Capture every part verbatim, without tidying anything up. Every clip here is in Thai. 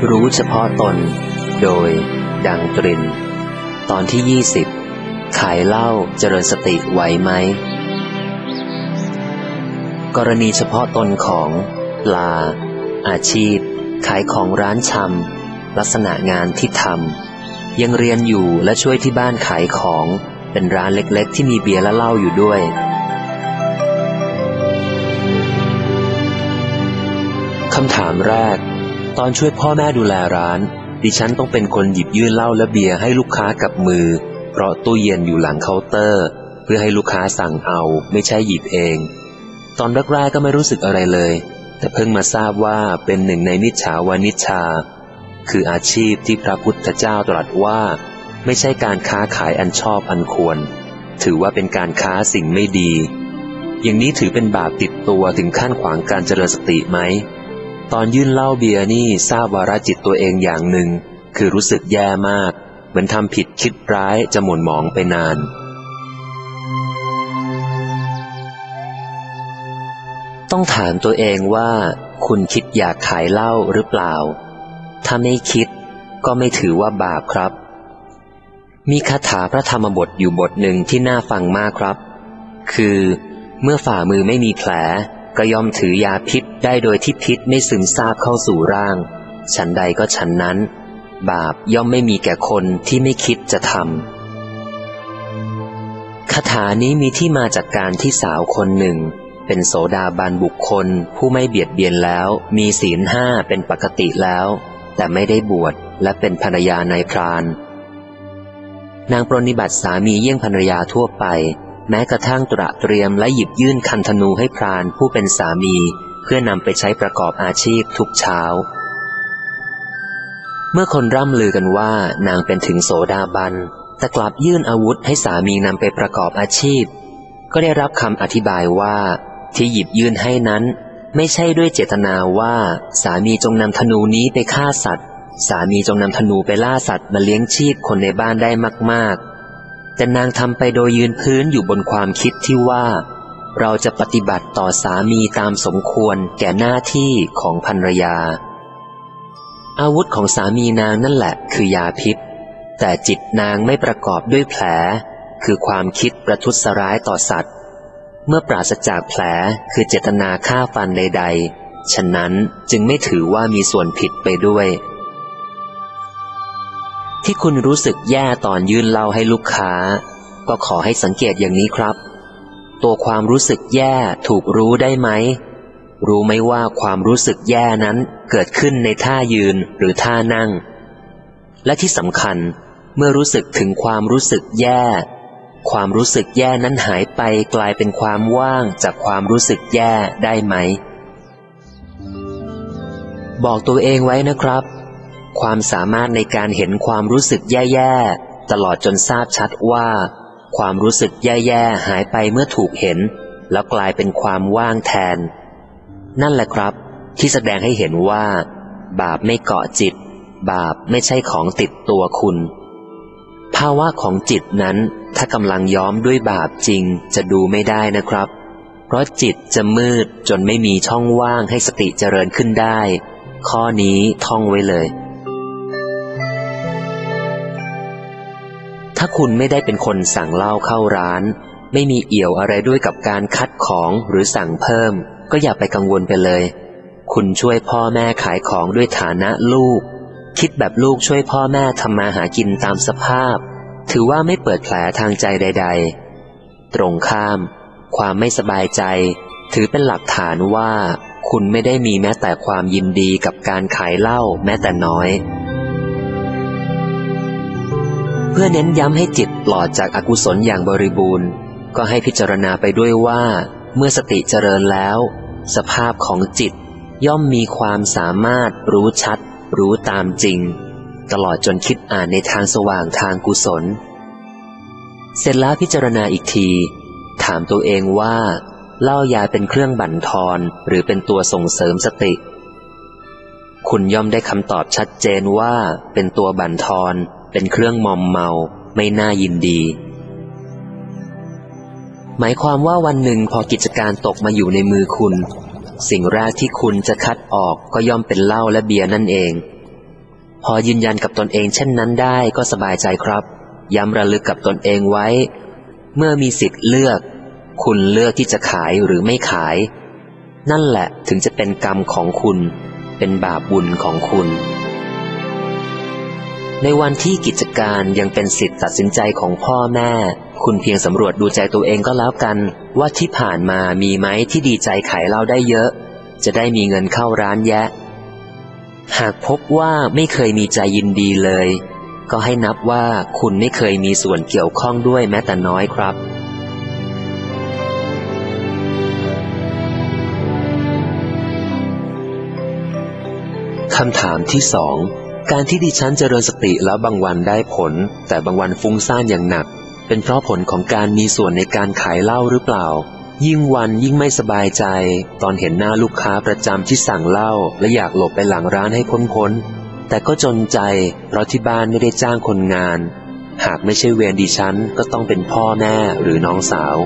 รู้เฉพาะตนโดยดังตรินตอนที่ยี่สิบขายเหล้าเจริญสติไหวไหมกรณีเฉพาะตนของปลาอาชีพขายของร้านชำลักษณะงานที่ทำยังเรียนอยู่และช่วยที่บ้านขายของเป็นร้านเล็กๆที่มีเบียร์และเหล้าอยู่ด้วยคำถามแรกตอนช่วยพ่อแม่ดูแลร้านดิฉันต้องเป็นคนหยิบยื่นเหล้าและเบียร์ให้ลูกค้ากับมือเพราะตู้เย็นอยู่หลังเคาน์เตอร์เพื่อให้ลูกค้าสั่งเอาไม่ใช่หยิบเองตอนแรกๆก็ไม่รู้สึกอะไรเลยแต่เพิ่งมาทราบว่าเป็นหนึ่งในมิจฉาวานิชชาคืออาชีพที่พระพุทธเจ้าตรัสว่าไม่ใช่การค้าขายอันชอบอันควรถือว่าเป็นการค้าสิ่งไม่ดีอย่างนี้ถือเป็นบาปติดตัวถึงขั้นขวางการเจริญสติไหมตอนยื่นเหล้าเบียร์นี่ทราบวาระจิตตัวเองอย่างหนึ่งคือรู้สึกแย่มากเหมือนทำผิดคิดร้ายจะหม่นหมองไปนานต้องถามตัวเองว่าคุณคิดอยากขายเหล้าหรือเปล่าถ้าไม่คิดก็ไม่ถือว่าบาปครับมีคาถาพระธรรมบทอยู่บทหนึ่งที่น่าฟังมากครับคือเมื่อฝ่ามือไม่มีแผลก็ย่อมถือยาพิษได้โดยที่พิษไม่ซึมซาบเข้าสู่ร่างฉันใดก็ฉันนั้นบาปย่อมไม่มีแก่คนที่ไม่คิดจะทำคาถานี้มีที่มาจากการที่สาวคนหนึ่งเป็นโสดาบันบุคคลผู้ไม่เบียดเบียนแล้วมีศีลห้าเป็นปกติแล้วแต่ไม่ได้บวชและเป็นภรรยานายพรานนางปรนนิบัติสามีเยี่ยงภรรยาทั่วไปแม้กระทั่งตระเตรียมและหยิบยื่นคันธนูให้พรานผู้เป็นสามีเพื่อนำไปใช้ประกอบอาชีพทุกเช้าเมื่อคนร่ำลือกันว่านางเป็นถึงโสดาบันแต่กลับยื่นอาวุธให้สามีนำไปประกอบอาชีพก็ได้รับคำอธิบายว่าที่หยิบยื่นให้นั้นไม่ใช่ด้วยเจตนาว่าสามีจงนำธนูนี้ไปฆ่าสัตว์สามีจงนำธนูไปล่าสัตว์มาเลี้ยงชีพคนในบ้านได้มากๆแต่นางทำไปโดยยืนพื้นอยู่บนความคิดที่ว่าเราจะปฏิบัติต่อสามีตามสมควรแก่หน้าที่ของภรรยาอาวุธของสามีนางนั่นแหละคือยาพิษแต่จิตนางไม่ประกอบด้วยแผลคือความคิดประทุษร้ายต่อสัตว์เมื่อปราศจากแผลคือเจตนาฆ่าฟันใดๆฉะนั้นจึงไม่ถือว่ามีส่วนผิดไปด้วยที่คุณรู้สึกแย่ตอนยื่นเหล้าให้ลูกค้าก็ขอให้สังเกตอย่างนี้ครับตัวความรู้สึกแย่ถูกรู้ได้ไหมรู้ไหมว่าความรู้สึกแย่นั้นเกิดขึ้นในท่ายืนหรือท่านั่งและที่สำคัญเมื่อรู้สึกถึงความรู้สึกแย่ความรู้สึกแย่นั้นหายไปกลายเป็นความว่างจากความรู้สึกแย่ได้ไหมบอกตัวเองไว้นะครับความสามารถในการเห็นความรู้สึกแย่ๆตลอดจนทราบชัดว่าความรู้สึกแย่ๆหายไปเมื่อถูกเห็นแล้วกลายเป็นความว่างแทนนั่นแหละครับที่แสดงให้เห็นว่าบาปไม่เกาะจิตบาปไม่ใช่ของติดตัวคุณภาวะของจิตนั้นถ้ากำลังย้อมด้วยบาปจริงจะดูไม่ได้นะครับเพราะจิตจะมืดจนไม่มีช่องว่างให้สติเจริญขึ้นได้ข้อนี้ท่องไว้เลยถ้าคุณไม่ได้เป็นคนสั่งเหล้าเข้าร้านไม่มีเอี่ยวอะไรด้วยกับการคัดของหรือสั่งเพิ่มก็อย่าไปกังวลไปเลยคุณช่วยพ่อแม่ขายของด้วยฐานะลูกคิดแบบลูกช่วยพ่อแม่ทำมาหากินตามสภาพถือว่าไม่เปิดแผลทางใจใดๆตรงข้ามความไม่สบายใจถือเป็นหลักฐานว่าคุณไม่ได้มีแม้แต่ความยินดีกับการขายเหล้าแม้แต่น้อยเพื่อเน้นย้ำให้จิตปลอดจากอกุศลอย่างบริบูรณ์ก็ให้พิจารณาไปด้วยว่าเมื่อสติเจริญแล้วสภาพของจิตย่อมมีความสามารถรู้ชัดรู้ตามจริงตลอดจนคิดอ่านในทางสว่างทางกุศลเสร็จแล้วพิจารณาอีกทีถามตัวเองว่าเหล้ายาเป็นเครื่องบั่นทอนหรือเป็นตัวส่งเสริมสติคุณย่อมได้คำตอบชัดเจนว่าเป็นตัวบั่นทอนเป็นเครื่องมอมเมาไม่น่ายินดีหมายความว่าวันหนึ่งพอกิจการตกมาอยู่ในมือคุณสิ่งแรกที่คุณจะคัดออกก็ย่อมเป็นเหล้าและเบียร์นั่นเองพอยืนยันกับตนเองเช่นนั้นได้ก็สบายใจครับย้ำระลึกกับตนเองไว้เมื่อมีสิทธิ์เลือกคุณเลือกที่จะขายหรือไม่ขายนั่นแหละถึงจะเป็นกรรมของคุณเป็นบาปบุญของคุณในวันที่กิจการยังเป็นสิทธิ์ตัดสินใจของพ่อแม่คุณเพียงสำรวจดูใจตัวเองก็แล้วกันว่าที่ผ่านมามีไหมที่ดีใจขายเหล้าได้เยอะจะได้มีเงินเข้าร้านแยะหากพบว่าไม่เคยมีใจยินดีเลยก็ให้นับว่าคุณไม่เคยมีส่วนเกี่ยวข้องด้วยแม้แต่น้อยครับคำถามที่สองการที่ดิฉันเจริญสติแล้วบางวันได้ผลแต่บางวันฟุ้งซ่านอย่างหนักเป็นเพราะผลของการมีส่วนในการขายเหล้าหรือเปล่ายิ่งวันยิ่งไม่สบายใจตอนเห็นหน้าลูกค้าประจำที่สั่งเหล้าและอยากหลบไปหลังร้านให้พ้นๆแต่ก็จนใจเพราะที่บ้านไม่ได้จ้างคนงานหากไม่ใช่เวรดิฉันก็ต้องเป็นพ่อแม่หรือน้องสาว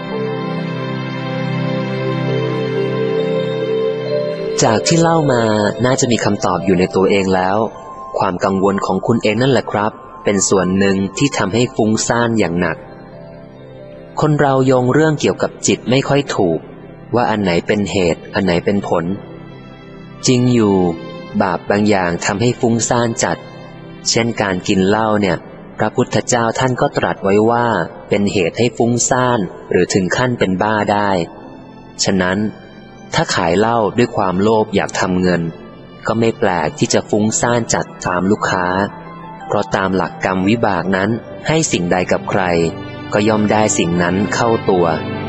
จากที่เล่ามาน่าจะมีคำตอบอยู่ในตัวเองแล้วความกังวลของคุณเองนั่นแหละครับเป็นส่วนหนึ่งที่ทำให้ฟุ้งซ่านอย่างหนักคนเราโยงเรื่องเกี่ยวกับจิตไม่ค่อยถูกว่าอันไหนเป็นเหตุอันไหนเป็นผลจริงอยู่บาปบางอย่างทำให้ฟุ้งซ่านจัดเช่นการกินเหล้าเนี่ยพระพุทธเจ้าท่านก็ตรัสไว้ว่าเป็นเหตุให้ฟุ้งซ่านหรือถึงขั้นเป็นบ้าได้ฉะนั้นถ้าขายเหล้าด้วยความโลภอยากทำเงินก็ไม่แปลกที่จะฟุ้งซ่านจัดตามลูกค้าเพราะตามหลักกรรมวิบากนั้นให้สิ่งใดกับใครก็ย่อมได้สิ่งนั้นเข้าตัว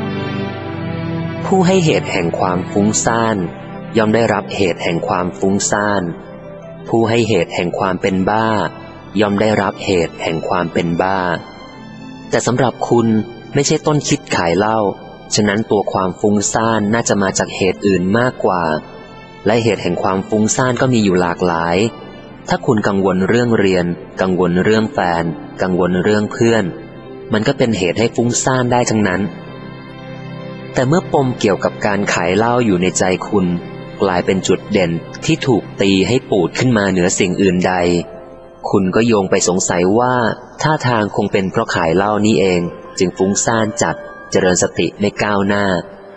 ผู้ให้เหตุแห่งความฟุ้งซ่านย่อมได้รับเหตุแห่งความฟุ้งซ่านผู้ให้เหตุแห่งความเป็นบ้าย่อมได้รับเหตุแห่งความเป็นบ้าแต่สำหรับคุณไม่ใช่ต้นคิดขายเหล้าฉะนั้นตัวความฟุ้งซ่านน่าจะมาจากเหตุอื่นมากกว่าและเหตุแห่งความฟุ้งซ่านก็มีอยู่หลากหลายถ้าคุณกังวลเรื่องเรียนกังวลเรื่องแฟนกังวลเรื่องเพื่อนมันก็เป็นเหตุให้ฟุ้งซ่านได้ทั้งนั้นแต่เมื่อปมเกี่ยวกับการขายเหล้าอยู่ในใจคุณกลายเป็นจุดเด่นที่ถูกตีให้ปูดขึ้นมาเหนือสิ่งอื่นใดคุณก็โยงไปสงสัยว่าท่าทางคงเป็นเพราะขายเหล้านี้เองจึงฟุ้งซ่านจัดเจริญสติไม่ก้าวหน้า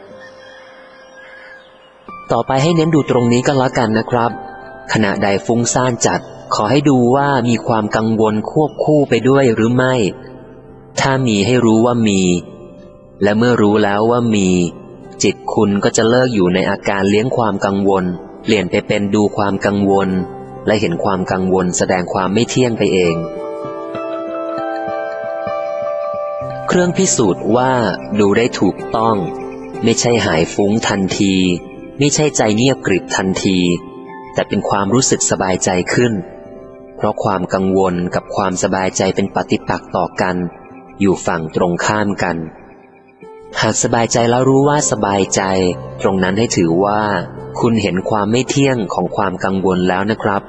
ต่อไปให้เน้นดูตรงนี้ก็แล้วกันนะครับขณะใดฟุ้งซ่านจัดขอให้ดูว่ามีความกังวลควบคู่ไปด้วยหรือไม่ถ้ามีให้รู้ว่ามีและเมื่อรู้แล้วว่ามีจิตคุณก็จะเลิกอยู่ในอาการเลี้ยงความกังวลเปลี่ยนไปเป็นดูความกังวลและเห็นความกังวลแสดงความไม่เที่ยงไปเองเครื่องพิสูจน์ว่าดูได้ถูกต้องไม่ใช่หายฟุ้งทันทีไม่ใช่ใจเงียบกริบทันทีแต่เป็นความรู้สึกสบายใจขึ้นเพราะความกังวลกับความสบายใจเป็นปฏิปักษ์ต่อกันอยู่ฝั่งตรงข้ามกันหากสบายใจแล้วรู้ว่าสบายใจตรงนั้นให้ถือว่าคุณเห็นความไม่เที่ยงของความกังวลแล้วนะครับ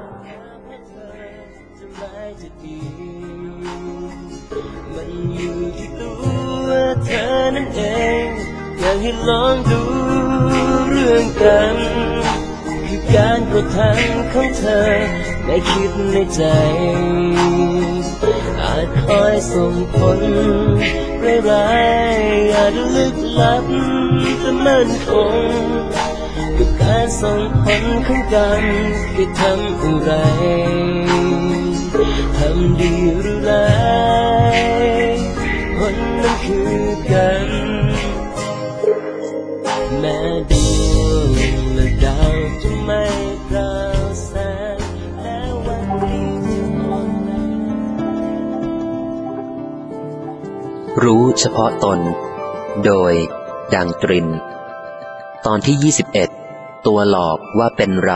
เธอนั่นเองอยากให้ลองดูเรื่องกันคือการกระทำของเธอได้คิดในใจอาจคอยส่งผลร้ายๆอาจลึกลับแต่มั่นคงกับการส่งผลของกันที่ทำอะไรทำดีหรือร้ายผลนั้นคือกันแม้ดวงและดาวจะไม่ปราศแสงและวันนี้จะอ่อนแอรู้เฉพาะตนโดยดังตรินตอนที่ยี่สิบเอ็ดตัวหลอกว่าเป็นเรา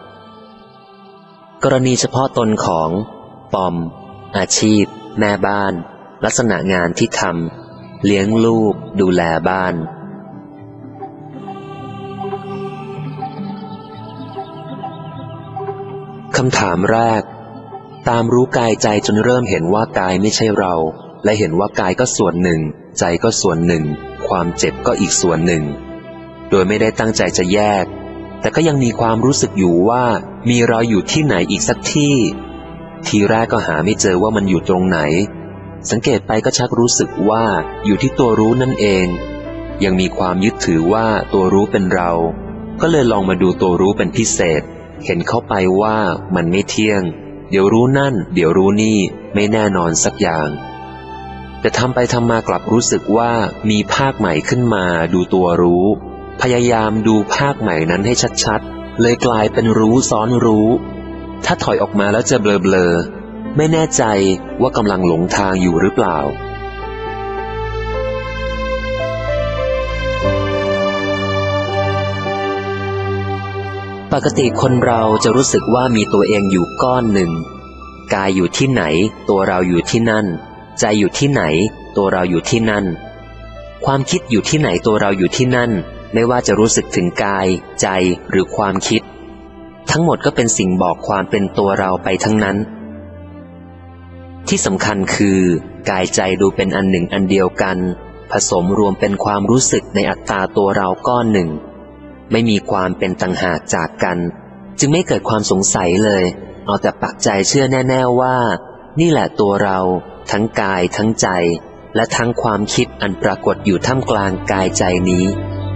กรณีเฉพาะตนของปอมอาชีพแม่บ้านลักษณะงานที่ทำเลี้ยงลูกดูแลบ้านคำถามแรกตามรู้กายใจจนเริ่มเห็นว่ากายไม่ใช่เราและเห็นว่ากายก็ส่วนหนึ่งใจก็ส่วนหนึ่งความเจ็บก็อีกส่วนหนึ่งโดยไม่ได้ตั้งใจจะแยกแต่ก็ยังมีความรู้สึกอยู่ว่ามีเราอยู่ที่ไหนอีกสักที่ทีแรกก็หาไม่เจอว่ามันอยู่ตรงไหนสังเกตไปก็ชักรู้สึกว่าอยู่ที่ตัวรู้นั่นเองยังมีความยึดถือว่าตัวรู้เป็นเราก็เลยลองมาดูตัวรู้เป็นพิเศษเห็นเข้าไปว่ามันไม่เที่ยงเดี๋ยวรู้นั่นเดี๋ยวรู้นี่ไม่แน่นอนสักอย่างแต่ทำไปทำมากลับรู้สึกว่ามีภาคใหม่ขึ้นมาดูตัวรู้พยายามดูภาคใหม่นั้นให้ชัดๆเลยกลายเป็นรู้ซ้อนรู้ถ้าถอยออกมาแล้วจะเบลอๆไม่แน่ใจว่ากำลังหลงทางอยู่หรือเปล่าปกติคนเราจะรู้สึกว่ามีตัวเองอยู่ก้อนหนึ่งกายอยู่ที่ไหนตัวเราอยู่ที่นั่นใจอยู่ที่ไหนตัวเราอยู่ที่นั่นความคิดอยู่ที่ไหนตัวเราอยู่ที่นั่นไม่ว่าจะรู้สึกถึงกายใจหรือความคิดทั้งหมดก็เป็นสิ่งบอกความเป็นตัวเราไปทั้งนั้นที่สำคัญคือกายใจดูเป็นอันหนึ่งอันเดียวกันผสมรวมเป็นความรู้สึกในอัตตาตัวเราก้อนหนึ่งไม่มีความเป็นต่างหากจากกันจึงไม่เกิดความสงสัยเลยเอาแต่ปักใจเชื่อแน่ๆว่านี่แหละตัวเราทั้งกายทั้งใจและทั้งความคิดอันปรากฏอยู่ท่ามกลางกายใจนี้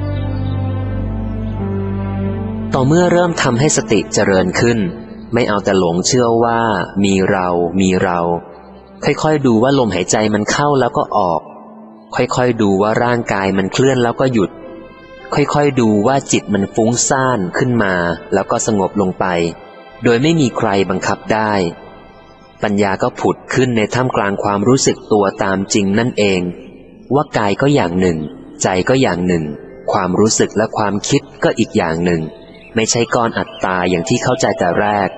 ต่อเมื่อเริ่มทำให้สติเจริญขึ้นไม่เอาแต่หลงเชื่อว่ามีเรามีเราค่อยๆดูว่าลมหายใจมันเข้าแล้วก็ออกค่อยๆดูว่าร่างกายมันเคลื่อนแล้วก็หยุดค่อยๆดูว่าจิตมันฟุ้งซ่านขึ้นมาแล้วก็สงบลงไปโดยไม่มีใครบังคับได้ปัญญาก็ผุดขึ้นในท่ามกลางความรู้สึกตัวตามจริงนั่นเองว่ากายก็อย่างหนึ่งใจก็อย่างหนึ่งความรู้สึกและความคิดก็อีกอย่างหนึ่งไม่ใช่ก้อนอัตตาอย่างที่เข้าใจแต่แรก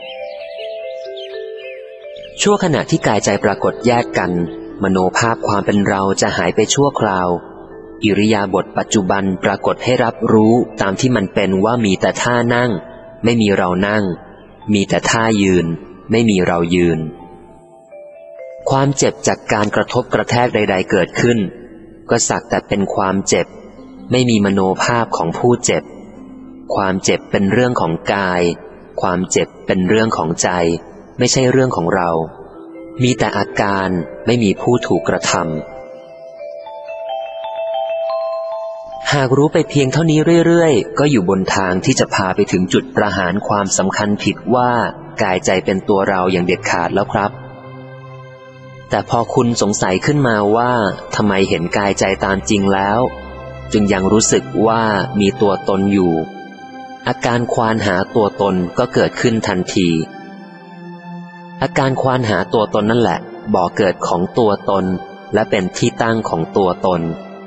ชั่วขณะที่กายใจปรากฏแยกกันมโนภาพความเป็นเราจะหายไปชั่วคราวอิริยาบถปัจจุบันปรากฏให้รับรู้ตามที่มันเป็นว่ามีแต่ท่านั่งไม่มีเรานั่งมีแต่ท่ายืนไม่มีเรายืนความเจ็บจากการกระทบกระแทกใดๆเกิดขึ้นก็สักแต่เป็นความเจ็บไม่มีมโนภาพของผู้เจ็บความเจ็บเป็นเรื่องของกายความเจ็บเป็นเรื่องของใจไม่ใช่เรื่องของเรามีแต่อาการไม่มีผู้ถูกกระทำหากรู้ไปเพียงเท่านี้เรื่อยๆก็อยู่บนทางที่จะพาไปถึงจุดประหารความสำคัญผิดว่ากายใจเป็นตัวเราอย่างเด็ดขาดแล้วครับแต่พอคุณสงสัยขึ้นมาว่าทำไมเห็นกายใจตามจริงแล้วจึงยังรู้สึกว่ามีตัวตนอยู่อาการควานหาตัวตนก็เกิดขึ้นทันทีอาการควานหาตัวตนนั่นแหละบ่อเกิดของตัวตนและเป็นที่ตั้งของตัวตน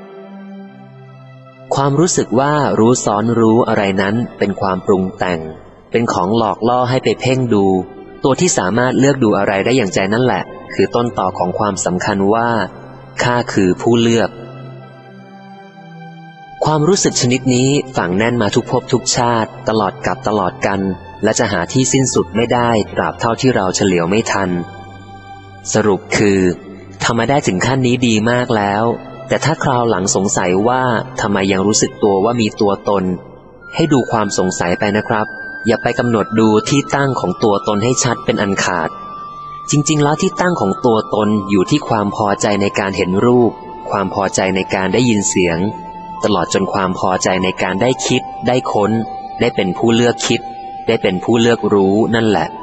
ความรู้สึกว่ารู้ซ้อนรู้อะไรนั้นเป็นความปรุงแต่งเป็นของหลอกล่อให้ไปเพ่งดูตัวที่สามารถเลือกดูอะไรได้อย่างใจนั่นแหละคือต้นต่อของความสำคัญว่าข้าคือผู้เลือกความรู้สึกชนิดนี้ฝังแน่นมาทุกภพทุกชาติตลอดกับตลอดกันและจะหาที่สิ้นสุดไม่ได้ตราบเท่าที่เราเฉลียวไม่ทันสรุปคือทำมาได้ถึงขั้นนี้ดีมากแล้วแต่ถ้าคราวหลังสงสัยว่าทำไมยังรู้สึกตัวว่ามีตัวตนให้ดูความสงสัยไปนะครับอย่าไปกำหนดดูที่ตั้งของตัวตนให้ชัดเป็นอันขาดจริงๆแล้วที่ตั้งของตัวตนอยู่ที่ความพอใจในการเห็นรูปความพอใจในการได้ยินเสียงตลอดจนความพอใจในการได้คิดได้ค้นได้เป็นผู้เลือกคิดได้เป็นผู้เลือกรู้นั่นแหละ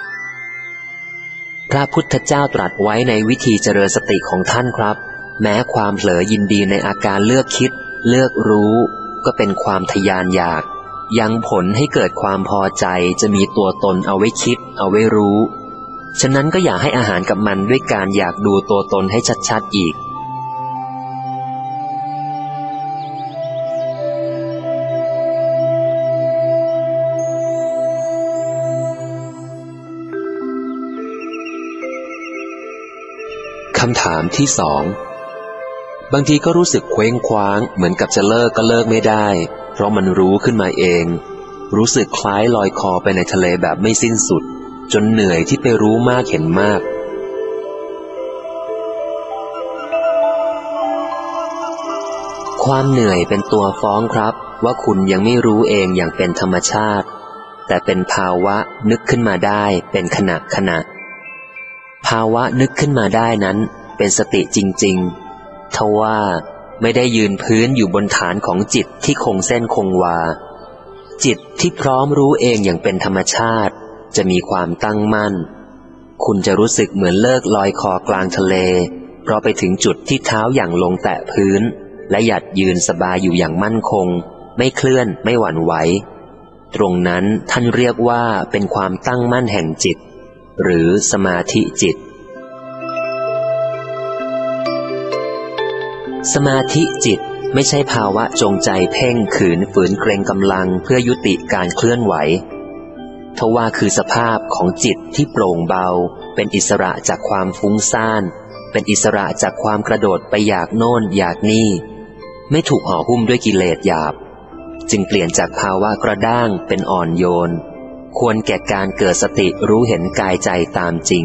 พระพุทธเจ้าตรัสไว้ในวิธีเจริญสติของท่านครับแม้ความเผลอยินดีในอาการเลือกคิดเลือกรู้ก็เป็นความทยานอยากยังผลให้เกิดความพอใจจะมีตัวตนเอาไว้คิดเอาไว้รู้ฉะนั้นก็อย่าให้อาหารกับมันด้วยการอยากดูตัวตนให้ชัดๆอีกคำถามที่สองบางทีก็รู้สึกเคว้งคว้างเหมือนกับจะเลิกก็เลิกไม่ได้เพราะมันรู้ขึ้นมาเองรู้สึกคล้ายลอยคอไปในทะเลแบบไม่สิ้นสุดจนเหนื่อยที่ไปรู้มากเห็นมากความเหนื่อยเป็นตัวฟ้องครับว่าคุณยังไม่รู้เองอย่างเป็นธรรมชาติแต่เป็นภาวะนึกขึ้นมาได้เป็นขณะขณะภาวะนึกขึ้นมาได้นั้นเป็นสติจริงๆทว่าไม่ได้ยืนพื้นอยู่บนฐานของจิตที่คงเส้นคงวาจิตที่พร้อมรู้เองอย่างเป็นธรรมชาติจะมีความตั้งมั่นคุณจะรู้สึกเหมือนเลิกลอยคอกลางทะเลเพราะไปถึงจุดที่เท้าอย่างลงแตะพื้นและหยัดยืนสบายอยู่อย่างมั่นคงไม่เคลื่อนไม่หวั่นไหวตรงนั้นท่านเรียกว่าเป็นความตั้งมั่นแห่งจิตหรือสมาธิจิตสมาธิจิตไม่ใช่ภาวะจงใจเพ่งขืนฝืนเกรงกำลังเพื่อยุติการเคลื่อนไหวทว่าคือสภาพของจิตที่โปร่งเบาเป็นอิสระจากความฟุ้งซ่านเป็นอิสระจากความกระโดดไปอยากโน่นอยากนี่ไม่ถูกห่อหุ้มด้วยกิเลสหยาบจึงเปลี่ยนจากภาวะกระด้างเป็นอ่อนโยนควรแก่การเกิดสติรู้เห็นกายใจตามจริง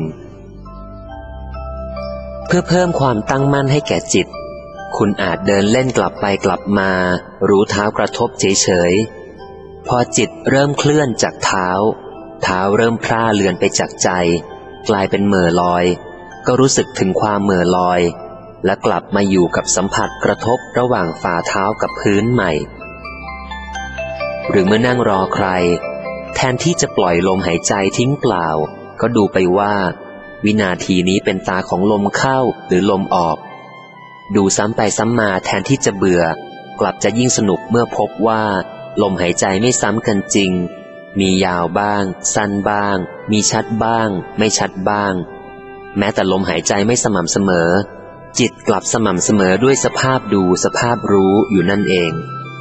เพื่อเพิ่มความตั้งมั่นให้แก่จิตคุณอาจเดินเล่นกลับไปกลับมารู้เท้ากระทบเฉยๆพอจิตเริ่มเคลื่อนจากเท้าเท้าเริ่มพร่าเลือนไปจากใจกลายเป็นเหม่อลอยก็รู้สึกถึงความเหม่อลอยและกลับมาอยู่กับสัมผัสกระทบระหว่างฝ่าเท้ากับพื้นใหม่หรือเมื่อนั่งรอใครแทนที่จะปล่อยลมหายใจทิ้งเปล่าก็ดูไปว่าวินาทีนี้เป็นตาของลมเข้าหรือลมออกดูซ้ำไปซ้ำมาแทนที่จะเบื่อกลับจะยิ่งสนุกเมื่อพบว่าลมหายใจไม่ซ้ำกันจริงมียาวบ้างสั้นบ้างมีชัดบ้างไม่ชัดบ้างแม้แต่ลมหายใจไม่สม่ำเสมอจิตกลับสม่ำเสมอด้วยสภาพดูสภาพรู้อยู่นั่นเอง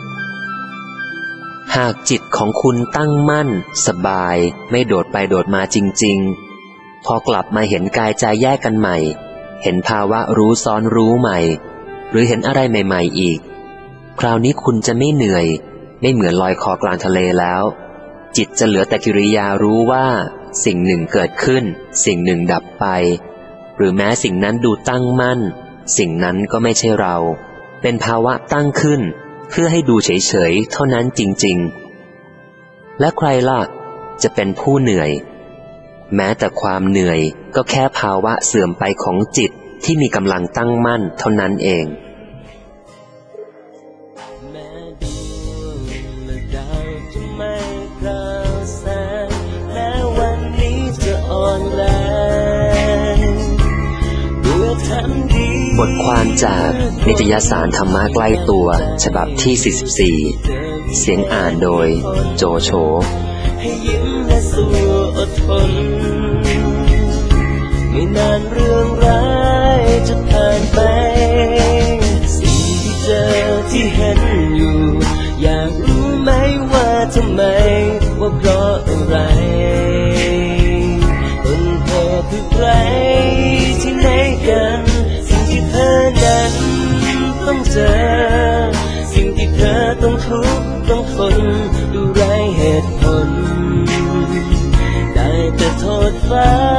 หากจิตของคุณตั้งมั่นสบายไม่โดดไปโดดมาจริงๆพอกลับมาเห็นกายใจแยกกันใหม่เห็นภาวะรู้ซ้อนรู้ใหม่หรือเห็นอะไรใหม่ๆอีกคราวนี้คุณจะไม่เหนื่อยไม่เหมือนลอยคอกลางทะเลแล้วจิตจะเหลือแต่กิริยารู้ว่าสิ่งหนึ่งเกิดขึ้นสิ่งหนึ่งดับไปหรือแม้สิ่งนั้นดูตั้งมั่นสิ่งนั้นก็ไม่ใช่เราเป็นภาวะตั้งขึ้นเพื่อให้ดูเฉยๆเท่านั้นจริงๆและใครล่ะจะเป็นผู้เหนื่อยแม้แต่ความเหนื่อยก็แค่ภาวะเสื่อมไปของจิตที่มีกำลังตั้งมั่นเท่านั้นเองแม้ดวงและดาวจะไม่พราวแสงแม้วันนี้จะอ่อนแรงเพื่อทำดีบทความจากนิตยสารธรรมะใกล้ตัวฉบับที่สี่สิบสี่เสียงอ่านโดยโจโฉให้ยิ้มและสู้อดทนไม่นานเรื่องร้ายจะผ่านไปสิ่งที่เจอที่เห็นอยู่อยากรู้ไหมว่าทำไมว่าเพราะอะไรต้นเหตุคือใครที่ไหนกันสิ่งที่เธอนั้นต้องเจอสิ่งที่เธอต้องทุกข์ต้องทนดูไร้เหตุผลได้แต่โทษฟ้า